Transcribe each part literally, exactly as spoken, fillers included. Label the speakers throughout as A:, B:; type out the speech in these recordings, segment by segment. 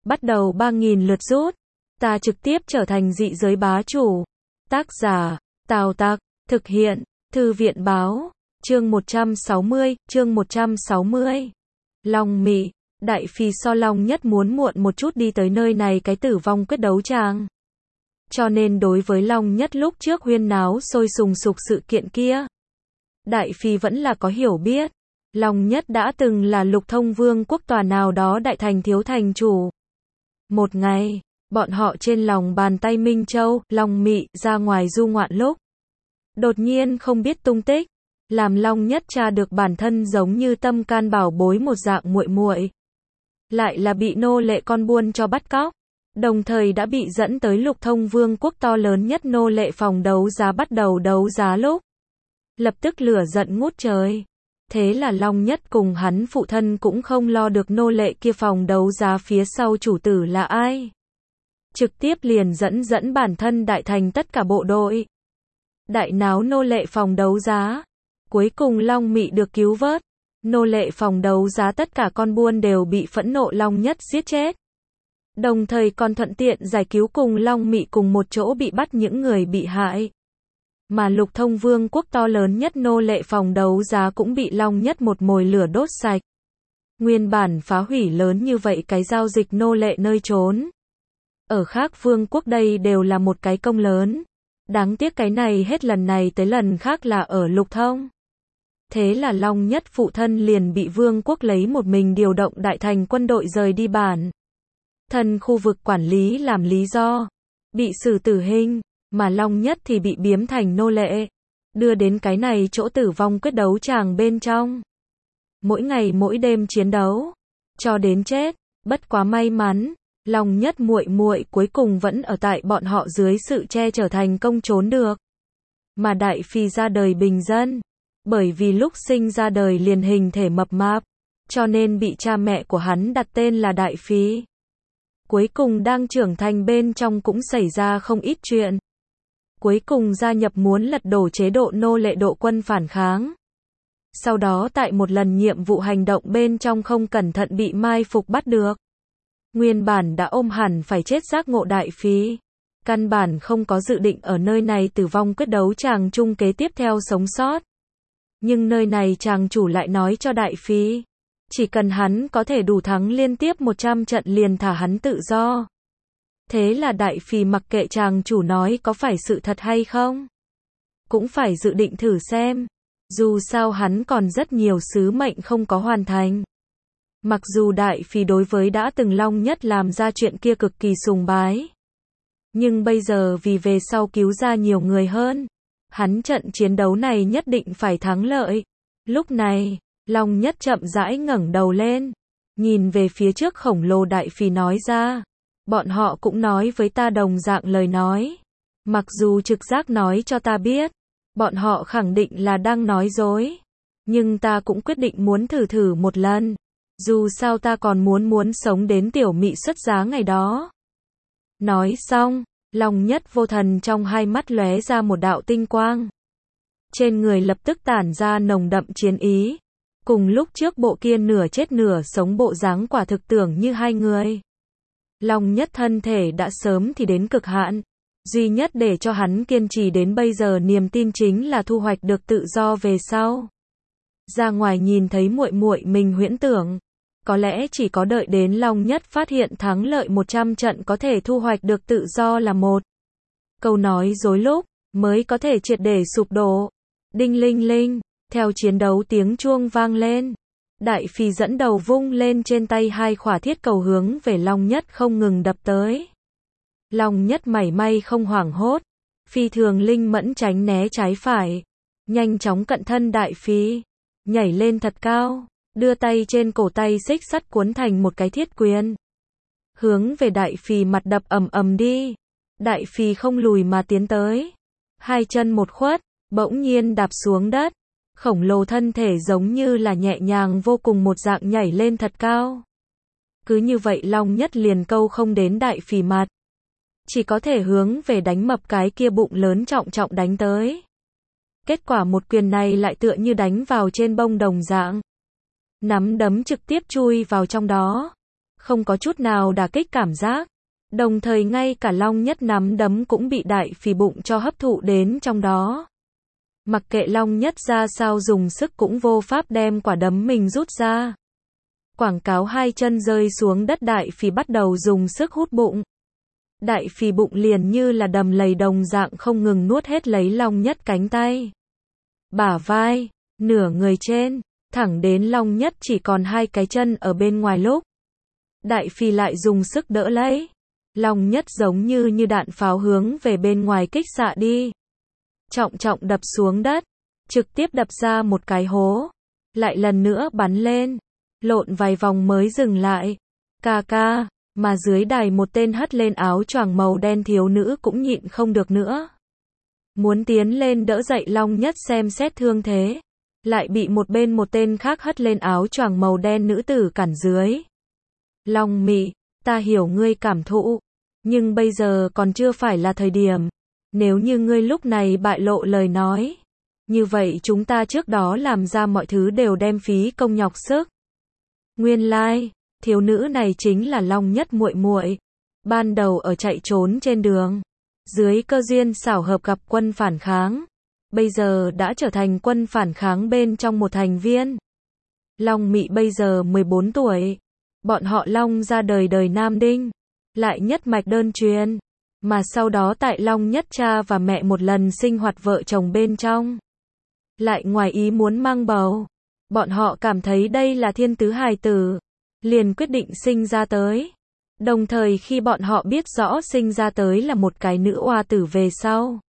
A: bắt đầu ba nghìn lượt rút. Ta trực tiếp trở thành dị giới bá chủ. Tác giả, Tào Tặc, thực hiện, Thư viện báo, chương một trăm sáu mươi, chương một trăm sáu mươi. Long Mị, Đại Phi so Long Nhất muốn muộn một chút đi tới nơi này cái tử vong quyết đấu tràng. Cho nên đối với Long Nhất lúc trước huyên náo sôi sùng sục sự kiện kia, Đại Phi vẫn là có hiểu biết. Long Nhất đã từng là Lục Thông Vương quốc tòa nào đó đại thành thiếu thành chủ. Một ngày, bọn họ trên lòng bàn tay Minh Châu, Long Mị ra ngoài du ngoạn lúc, đột nhiên không biết tung tích, làm Long Nhất tra được bản thân giống như tâm can bảo bối một dạng muội muội, lại là bị nô lệ con buôn cho bắt cóc, đồng thời đã bị dẫn tới Lục Thông Vương quốc to lớn nhất nô lệ phòng đấu giá bắt đầu đấu giá lúc, lập tức lửa giận ngút trời. Thế là Long Nhất cùng hắn phụ thân cũng không lo được nô lệ kia phòng đấu giá phía sau chủ tử là ai. Trực tiếp liền dẫn dẫn bản thân đại thành tất cả bộ đội. Đại náo nô lệ phòng đấu giá. Cuối cùng Long Mị được cứu vớt. Nô lệ phòng đấu giá tất cả con buôn đều bị phẫn nộ Long Nhất giết chết. Đồng thời còn thuận tiện giải cứu cùng Long Mị cùng một chỗ bị bắt những người bị hại. Mà Lục Thông Vương quốc to lớn nhất nô lệ phòng đấu giá cũng bị Long Nhất một mồi lửa đốt sạch. Nguyên bản phá hủy lớn như vậy cái giao dịch nô lệ nơi trốn. Ở khác vương quốc đây đều là một cái công lớn. Đáng tiếc cái này hết lần này tới lần khác là ở Lục Thông. Thế là Long Nhất phụ thân liền bị vương quốc lấy một mình điều động đại thành quân đội rời đi bản thân khu vực quản lý làm lý do. Bị xử tử hình. Mà Long Nhất thì bị biếm thành nô lệ, đưa đến cái này chỗ tử vong quyết đấu tràng bên trong. Mỗi ngày mỗi đêm chiến đấu, cho đến chết, bất quá may mắn, Long Nhất muội muội cuối cùng vẫn ở tại bọn họ dưới sự che chở thành công trốn được. Mà Đại Phi ra đời bình dân, bởi vì lúc sinh ra đời liền hình thể mập mạp, cho nên bị cha mẹ của hắn đặt tên là Đại Phi. Cuối cùng đang trưởng thành bên trong cũng xảy ra không ít chuyện. Cuối cùng gia nhập muốn lật đổ chế độ nô lệ độ quân phản kháng. Sau đó tại một lần nhiệm vụ hành động bên trong không cẩn thận bị mai phục bắt được. Nguyên bản đã ôm hẳn phải chết giác ngộ Đại Phi. Căn bản không có dự định ở nơi này tử vong quyết đấu chàng chung kế tiếp theo sống sót. Nhưng nơi này chàng chủ lại nói cho Đại Phi. Chỉ cần hắn có thể đủ thắng liên tiếp một trăm trận liền thả hắn tự do. Thế là Đại Phi mặc kệ chàng chủ nói có phải sự thật hay không. Cũng phải dự định thử xem. Dù sao hắn còn rất nhiều sứ mệnh không có hoàn thành. Mặc dù Đại Phi đối với đã từng Long Nhất làm ra chuyện kia cực kỳ sùng bái. Nhưng bây giờ vì về sau cứu ra nhiều người hơn. Hắn trận chiến đấu này nhất định phải thắng lợi. Lúc này, Long Nhất chậm rãi ngẩng đầu lên. Nhìn về phía trước khổng lồ Đại Phi nói ra. Bọn họ cũng nói với ta đồng dạng lời nói. Mặc dù trực giác nói cho ta biết, bọn họ khẳng định là đang nói dối. Nhưng ta cũng quyết định muốn thử thử một lần. Dù sao ta còn muốn muốn sống đến tiểu mị xuất giá ngày đó. Nói xong, Long Nhất vô thần trong hai mắt lóe ra một đạo tinh quang. Trên người lập tức tản ra nồng đậm chiến ý. Cùng lúc trước bộ kia nửa chết nửa sống bộ dáng quả thực tưởng như hai người. Long Nhất thân thể đã sớm thì đến cực hạn. Duy nhất để cho hắn kiên trì đến bây giờ niềm tin chính là thu hoạch được tự do về sau. Ra ngoài nhìn thấy muội muội mình huyễn tưởng. Có lẽ chỉ có đợi đến Long Nhất phát hiện thắng lợi một trăm trận có thể thu hoạch được tự do là một câu nói dối lúc, mới có thể triệt để sụp đổ. Đinh linh linh, theo chiến đấu tiếng chuông vang lên. Đại Phi dẫn đầu vung lên trên tay hai khỏa thiết cầu hướng về Long Nhất không ngừng đập tới. Long Nhất mảy may không hoảng hốt, phi thường linh mẫn tránh né trái phải, nhanh chóng cận thân Đại Phi, nhảy lên thật cao, đưa tay trên cổ tay xích sắt cuốn thành một cái thiết quyền. Hướng về Đại Phi mặt đập ầm ầm đi. Đại Phi không lùi mà tiến tới. Hai chân một khuất, bỗng nhiên đạp xuống đất. Khổng lồ thân thể giống như là nhẹ nhàng vô cùng một dạng nhảy lên thật cao. Cứ như vậy Long Nhất liền câu không đến Đại Phi mặt. Chỉ có thể hướng về đánh mập cái kia bụng lớn trọng trọng đánh tới. Kết quả một quyền này lại tựa như đánh vào trên bông đồng dạng. Nắm đấm trực tiếp chui vào trong đó. không có chút nào đả kích cảm giác. Đồng thời ngay cả Long Nhất nắm đấm cũng bị đại phì bụng cho hấp thụ đến trong đó. Mặc kệ Long Nhất ra sao dùng sức cũng vô pháp đem quả đấm mình rút ra. Quảng cáo hai chân rơi xuống đất, đại phì bắt đầu dùng sức hút bụng. Đại phì bụng liền như là đầm lầy đồng dạng không ngừng nuốt hết lấy Long Nhất cánh tay, bả vai, nửa người trên, thẳng đến Long Nhất chỉ còn hai cái chân ở bên ngoài lúc. Đại phì lại dùng sức đỡ lấy. Long Nhất giống như như đạn pháo hướng về bên ngoài kích xạ đi. Trọng trọng đập xuống đất, trực tiếp đập ra một cái hố, lại lần nữa bắn lên, lộn vài vòng mới dừng lại. Ca ca, mà dưới đài một tên hất lên áo choàng màu đen thiếu nữ cũng nhịn không được nữa. Muốn tiến lên đỡ dậy Long Nhất xem xét thương thế, lại bị một bên một tên khác hất lên áo choàng màu đen nữ tử cản dưới. Long Mị, ta hiểu ngươi cảm thụ, nhưng bây giờ còn chưa phải là thời điểm. Nếu như ngươi lúc này bại lộ lời nói, như vậy chúng ta trước đó làm ra mọi thứ đều đem phí công nhọc sức. Nguyên lai, like, thiếu nữ này chính là Long Nhất muội muội. Ban đầu ở chạy trốn trên đường, dưới cơ duyên xảo hợp gặp quân phản kháng, bây giờ đã trở thành quân phản kháng bên trong một thành viên. Long Mị bây giờ mười bốn tuổi, bọn họ Long ra đời đời Nam Đinh, lại nhất mạch đơn truyền, mà sau đó tại Long Nhất cha và mẹ một lần sinh hoạt vợ chồng bên trong, lại ngoài ý muốn mang bầu. Bọn họ cảm thấy đây là thiên tứ hài tử, liền quyết định sinh ra tới. Đồng thời khi bọn họ biết rõ sinh ra tới là một cái nữ oa tử về sau,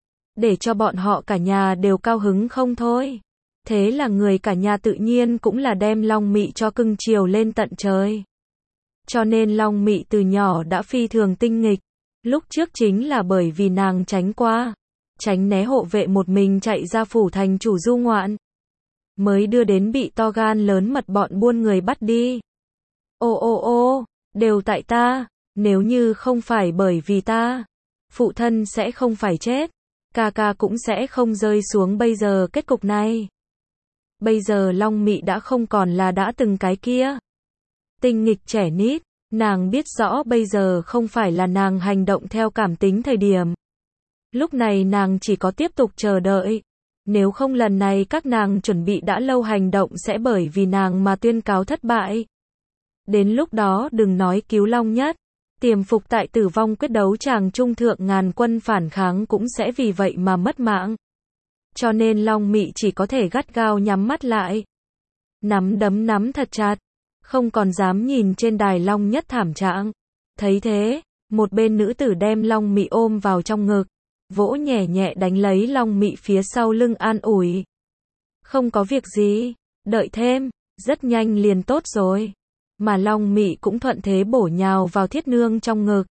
A: để cho bọn họ cả nhà đều cao hứng không thôi. Thế là người cả nhà tự nhiên cũng là đem Long Mị cho cưng chiều lên tận trời. Cho nên Long Mị từ nhỏ đã phi thường tinh nghịch. Lúc trước chính là bởi vì nàng tránh qua, tránh né hộ vệ một mình chạy ra phủ thành chủ du ngoạn, mới đưa đến bị to gan lớn mật bọn buôn người bắt đi. Ô ô ô, đều tại ta, nếu như không phải bởi vì ta, phụ thân sẽ không phải chết, ca ca cũng sẽ không rơi xuống bây giờ kết cục này. Bây giờ Long Mị đã không còn là đã từng cái kia tinh nghịch trẻ nít, nàng biết rõ bây giờ không phải là nàng hành động theo cảm tính thời điểm. Lúc này nàng chỉ có tiếp tục chờ đợi. Nếu không lần này các nàng chuẩn bị đã lâu hành động sẽ bởi vì nàng mà tuyên cáo thất bại. Đến lúc đó đừng nói cứu Long Nhất, tiềm phục tại tử vong quyết đấu tràng trung thượng ngàn quân phản kháng cũng sẽ vì vậy mà mất mạng. Cho nên Long Mị chỉ có thể gắt gao nhắm mắt lại, nắm đấm nắm thật chặt, không còn dám nhìn trên đài Long Nhất thảm trạng. Thấy thế, một bên nữ tử đem Long Mị ôm vào trong ngực, vỗ nhẹ nhẹ đánh lấy Long Mị phía sau lưng an ủi. Không có việc gì, đợi thêm, rất nhanh liền tốt rồi. Mà Long Mị cũng thuận thế bổ nhào vào Thiết Nương trong ngực.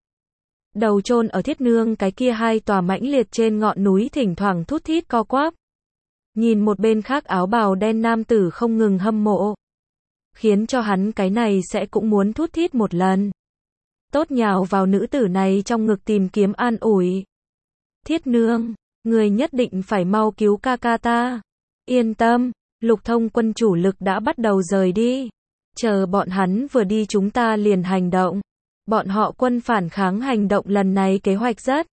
A: Đầu chôn ở Thiết Nương cái kia hai tòa mãnh liệt trên ngọn núi thỉnh thoảng thút thít co quắp. Nhìn một bên khác áo bào đen nam tử không ngừng hâm mộ, khiến cho hắn cái này sẽ cũng muốn thút thít một lần. Tốt nhào vào nữ tử này trong ngực tìm kiếm an ủi. Thiết Nương, người nhất định phải mau cứu ca ca ta. Yên tâm, Lục Thông quân chủ lực đã bắt đầu rời đi. Chờ bọn hắn vừa đi chúng ta liền hành động. Bọn họ quân phản kháng hành động lần này kế hoạch rất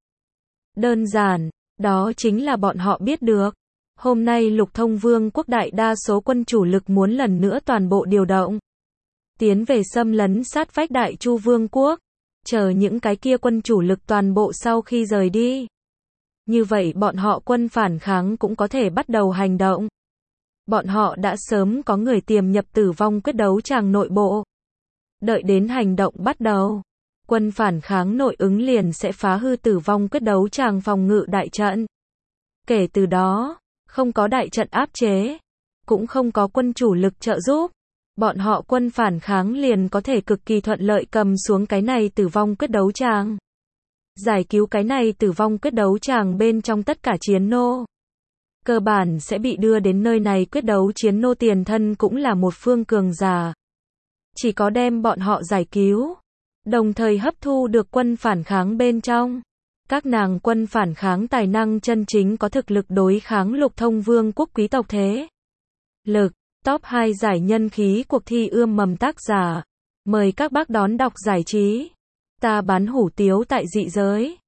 A: đơn giản, đó chính là bọn họ biết được. Hôm nay Lục Thông Vương quốc đại đa số quân chủ lực muốn lần nữa toàn bộ điều động, tiến về xâm lấn sát vách Đại Chu Vương quốc, chờ những cái kia quân chủ lực toàn bộ sau khi rời đi. Như vậy bọn họ quân phản kháng cũng có thể bắt đầu hành động. Bọn họ đã sớm có người tiềm nhập tử vong quyết đấu tràng nội bộ. Đợi đến hành động bắt đầu, quân phản kháng nội ứng liền sẽ phá hư tử vong quyết đấu tràng phòng ngự đại trận. Kể từ đó, không có đại trận áp chế, cũng không có quân chủ lực trợ giúp, bọn họ quân phản kháng liền có thể cực kỳ thuận lợi cầm xuống cái này tử vong quyết đấu tràng. Giải cứu cái này tử vong quyết đấu tràng bên trong tất cả chiến nô. Cơ bản sẽ bị đưa đến nơi này quyết đấu chiến nô tiền thân cũng là một phương cường giả. Chỉ có đem bọn họ giải cứu, đồng thời hấp thu được quân phản kháng bên trong. Các nàng quân phản kháng tài năng chân chính có thực lực đối kháng Lục Thông Vương quốc quý tộc thế lực. Top hai giải nhân khí cuộc thi ươm mầm tác giả. Mời các bác đón đọc giải trí. Ta bán hủ tiếu tại dị giới.